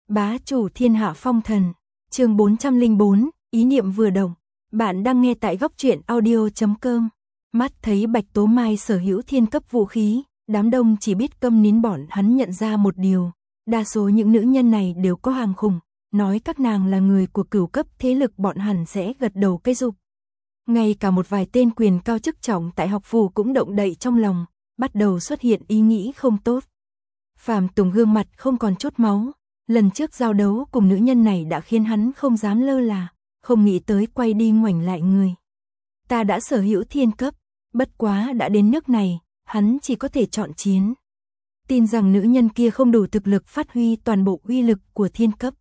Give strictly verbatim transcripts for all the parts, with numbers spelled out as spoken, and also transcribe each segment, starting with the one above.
Bá chủ thiên hạ phong thần, chương bốn trăm lẻ bốn, ý niệm vừa động. Bạn đang nghe tại góc truyện audio chấm com. Mắt thấy Bạch Tố Mai sở hữu thiên cấp vũ khí, đám đông chỉ biết câm nín. Bọn hắn nhận ra một điều, đa số những nữ nhân này đều có hàng khủng, nói các nàng là người của cửu cấp thế lực bọn hẳn sẽ gật đầu cây dục. Ngay cả một vài tên quyền cao chức trọng tại học phủ cũng động đậy trong lòng, bắt đầu xuất hiện ý nghĩ không tốt. Phàm Tùng gương mặt không còn chút máu, lần trước giao đấu cùng nữ nhân này đã khiến hắn không dám lơ là, không nghĩ tới quay đi ngoảnh lại người. Ta đã sở hữu thiên cấp, bất quá đã đến nước này, hắn chỉ có thể chọn chiến. Tin rằng nữ nhân kia không đủ thực lực phát huy toàn bộ uy lực của thiên cấp.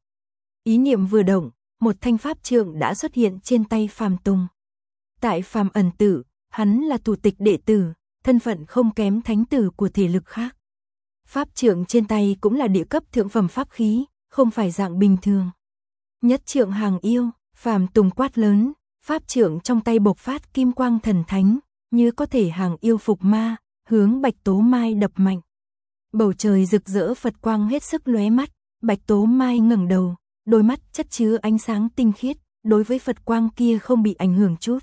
Ý niệm vừa động, một thanh pháp trượng đã xuất hiện trên tay Phàm Tùng. Tại Phàm ẩn tử, hắn là thủ tịch đệ tử, thân phận không kém thánh tử của thể lực khác. Pháp trượng trên tay cũng là địa cấp thượng phẩm pháp khí, không phải dạng bình thường. Nhất trượng hàng yêu, Phàm Tùng quát lớn, pháp trượng trong tay bộc phát kim quang thần thánh, như có thể hàng yêu phục ma, hướng Bạch Tố Mai đập mạnh. Bầu trời rực rỡ Phật quang hết sức lóe mắt, Bạch Tố Mai ngẩng đầu, đôi mắt chất chứa ánh sáng tinh khiết, đối với Phật quang kia không bị ảnh hưởng chút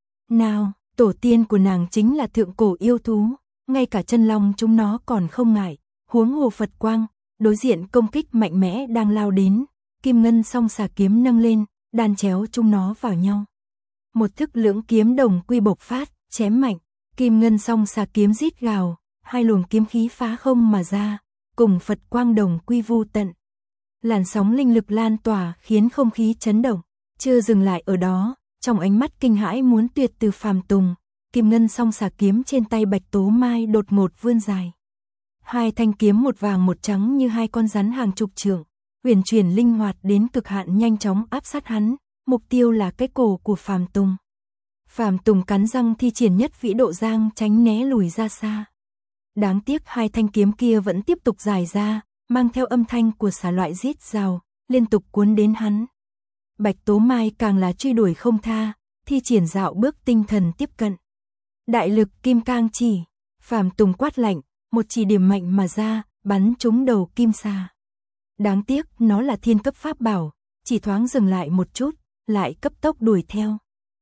nào. Tổ tiên của nàng chính là thượng cổ yêu thú, ngay cả chân long chúng nó còn không ngại, huống hồ Phật quang. Đối diện công kích mạnh mẽ đang lao đến, kim ngân song xà kiếm nâng lên, đan chéo chúng nó vào nhau. Một thức lưỡng kiếm đồng quy bộc phát, chém mạnh, kim ngân song xà kiếm rít gào, hai luồng kiếm khí phá không mà ra, cùng Phật quang đồng quy vu tận. Làn sóng linh lực lan tỏa khiến không khí chấn động, chưa dừng lại ở đó, trong ánh mắt kinh hãi muốn tuyệt từ Phàm Tùng, kim ngân song xà kiếm trên tay Bạch Tố Mai đột ngột vươn dài. Hai thanh kiếm một vàng một trắng như hai con rắn hàng chục trượng, huyền chuyển linh hoạt đến cực hạn, nhanh chóng áp sát hắn, mục tiêu là cái cổ của Phàm Tùng. Phàm Tùng cắn răng thi triển nhất vĩ độ giang tránh né lùi ra xa. Đáng tiếc hai thanh kiếm kia vẫn tiếp tục dài ra, mang theo âm thanh của xà loại rít rào, liên tục cuốn đến hắn. Bạch Tố Mai càng là truy đuổi không tha, thi triển dạo bước tinh thần tiếp cận. Đại lực kim cang chỉ, Phàm Tùng quát lạnh, một chỉ điểm mạnh mà ra, bắn trúng đầu kim xà. Đáng tiếc nó là thiên cấp pháp bảo, chỉ thoáng dừng lại một chút, lại cấp tốc đuổi theo.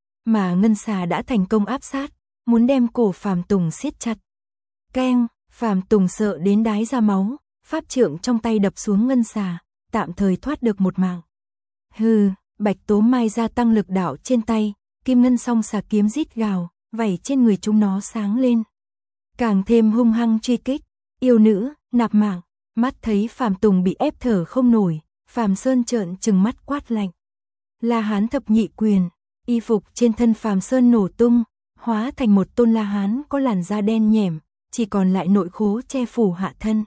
Mà ngân xà đã thành công áp sát, muốn đem cổ Phàm Tùng siết chặt. Keng, Phàm Tùng sợ đến đái ra máu, pháp trượng trong tay đập xuống ngân xà, tạm thời thoát được một mạng. Hừ, Bạch Tố Mai gia tăng lực đạo trên tay, kim ngân song xà kiếm rít gào, vảy trên người chúng nó sáng lên. Càng thêm hung hăng truy kích, yêu nữ, nạp mạng. Mắt thấy Phàm Tùng bị ép thở không nổi, Phàm Sơn trợn trừng mắt quát lạnh. La Hán thập nhị quyền, y phục trên thân Phàm Sơn nổ tung, hóa thành một tôn La Hán có làn da đen nhẻm, chỉ còn lại nội khố che phủ hạ thân.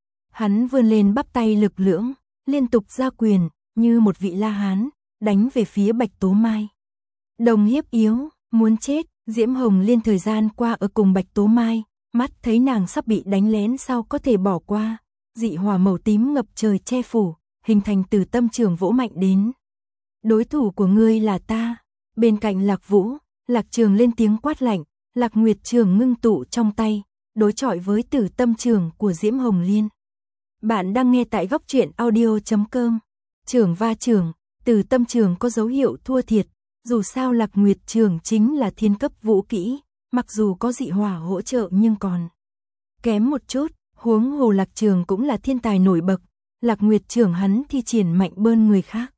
Hắn vươn lên bắp tay lực lưỡng, liên tục ra quyền, như một vị La Hán, đánh về phía Bạch Tố Mai. Đồng hiếp yếu, muốn chết, Diễm Hồng Liên thời gian qua ở cùng Bạch Tố Mai, mắt thấy nàng sắp bị đánh lén sao có thể bỏ qua, dị hỏa màu tím ngập trời che phủ, hình thành từ tâm trường vỗ mạnh đến. Đối thủ của ngươi là ta. Bên cạnh Lạc Vũ, Lạc Trường lên tiếng quát lạnh, Lạc Nguyệt Trường ngưng tụ trong tay, đối chọi với tử tâm trường của Diễm Hồng Liên. Bạn đang nghe tại góc truyện audio chấm com. Trường va trường, tử tâm trường có dấu hiệu thua thiệt, dù sao Lạc Nguyệt Trường chính là thiên cấp vũ kỹ, mặc dù có dị hỏa hỗ trợ nhưng còn kém một chút, huống hồ Lạc Trường cũng là thiên tài nổi bật, Lạc Nguyệt Trường hắn thi triển mạnh bơn người khác.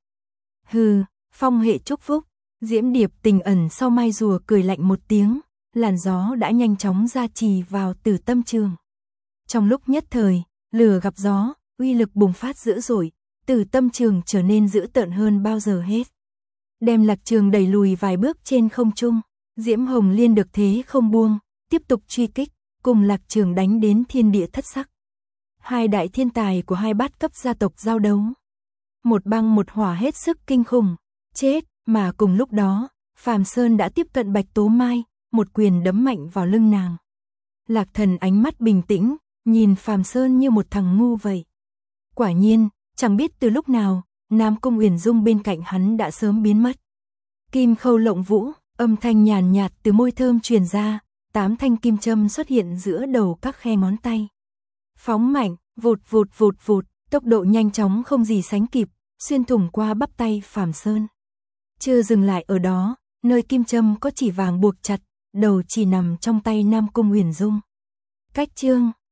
Hừ, phong hệ chúc phúc, Diễm Điệp Tình ẩn sau mai rùa cười lạnh một tiếng, làn gió đã nhanh chóng gia trì vào tử tâm trường. Trong lúc nhất thời, lửa gặp gió, uy lực bùng phát dữ dội, tử tâm trường trở nên dữ tợn hơn bao giờ hết. Đem Lạc Trường đẩy lùi vài bước trên không trung, Diễm Hồng Liên được thế không buông, tiếp tục truy kích, cùng Lạc Trường đánh đến thiên địa thất sắc. Hai đại thiên tài của hai bát cấp gia tộc giao đấu. Một băng một hỏa hết sức kinh khủng, chết, mà cùng lúc đó, Phàm Sơn đã tiếp cận Bạch Tố Mai, một quyền đấm mạnh vào lưng nàng. Lạc Thần ánh mắt bình tĩnh, nhìn Phàm Sơn như một thằng ngu vậy. Quả nhiên, chẳng biết từ lúc nào, Nam Cung Uyển Dung bên cạnh hắn đã sớm biến mất. Kim khâu lộng vũ, âm thanh nhàn nhạt từ môi thơm truyền ra, tám thanh kim châm xuất hiện giữa đầu các khe ngón tay. Phóng mạnh, vụt vụt vụt vụt, Tốc độ nhanh chóng không gì sánh kịp, xuyên thủng qua bắp tay Phàm Sơn. Chưa dừng lại ở đó, nơi kim châm có chỉ vàng buộc chặt, đầu chỉ nằm trong tay Nam Cung Huyền Dung. Cách chương